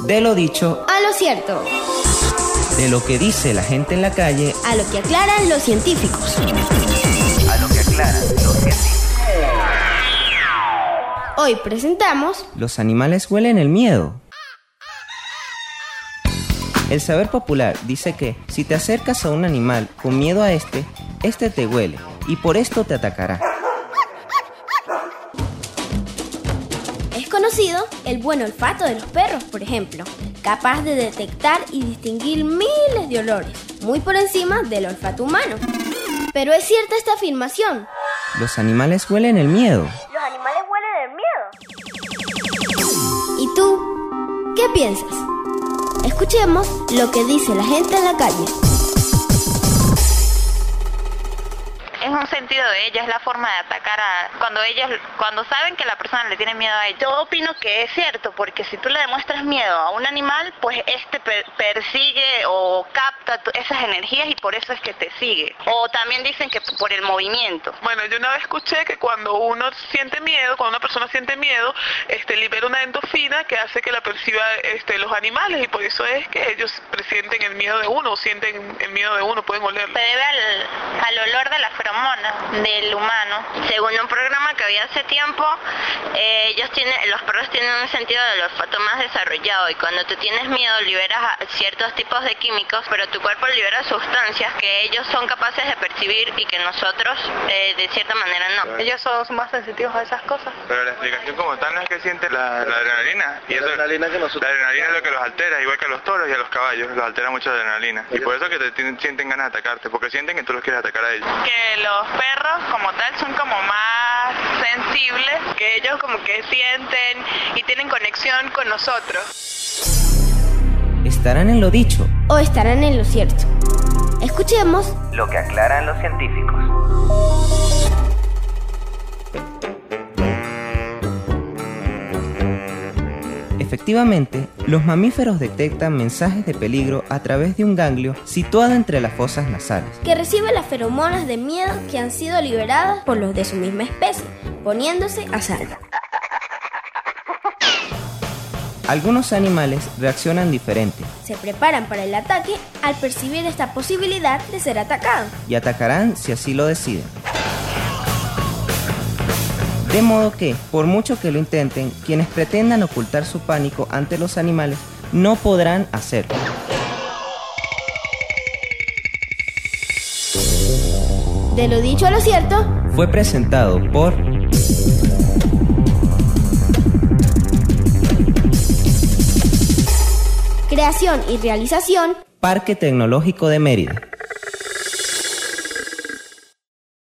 De lo dicho a lo cierto. De lo que dice la gente en la calle A lo que aclaran los científicos. a lo que aclaran los científicos. Hoy presentamos Los animales huelen el miedo. El saber popular dice que si te acercas a un animal con miedo a este te huele y por esto te atacará. Es conocido el buen olfato de los perros, por ejemplo, capaz de detectar y distinguir miles de olores, muy por encima del olfato humano. Pero es cierta esta afirmación. Los animales huelen el miedo. Los animales huelen el miedo. ¿Y tú? ¿Qué piensas? Escuchemos lo que dice la gente en la calle. Es un sentido de ella, es la forma de atacar cuando saben que la persona le tiene miedo a ella. Yo opino que es cierto, porque si tú le demuestras miedo a un animal, pues persigue o capta esas energías y por eso es que te sigue. O también dicen que por el movimiento. Bueno, yo una vez escuché que cuando uno siente miedo, cuando una persona siente miedo, libera una endorfina que hace que la perciba los animales y por eso es que ellos presienten el miedo de uno, o sienten el miedo de uno, pueden olerlo. Se debe al olor de la feromona del humano. Según un programa que había hace tiempo, los perros tienen un sentido del olfato más desarrollado y cuando tú tienes miedo liberas ciertos tipos de químicos, pero tu cuerpo libera sustancias que ellos son capaces de percibir y que nosotros de cierta manera no. Ellos son más sensitivos a esas cosas. Pero la explicación como tal no es que sienten la adrenalina. Y eso, la adrenalina es lo que los altera, igual que a los toros y a los caballos, los altera mucho la adrenalina. Y por eso que sienten ganas de atacarte, porque sienten que tú los quieres atacar a ellos. Que los perros como tal son como más sensibles, que ellos como que sienten y tienen conexión con nosotros. ¿Estarán en lo dicho O estarán en lo cierto. Escuchemos lo que aclaran los científicos? Efectivamente, los mamíferos detectan mensajes de peligro a través de un ganglio situado entre las fosas nasales, que recibe las feromonas de miedo que han sido liberadas por los de su misma especie, poniéndose a salvo. Algunos animales reaccionan diferente Se preparan para el ataque al percibir esta posibilidad de ser atacados. y atacarán si así lo deciden. De modo que, por mucho que lo intenten, quienes pretendan ocultar su pánico ante los animales no podrán hacerlo. De lo dicho a lo cierto, Fue presentado por creación y realización, Parque Tecnológico de Mérida.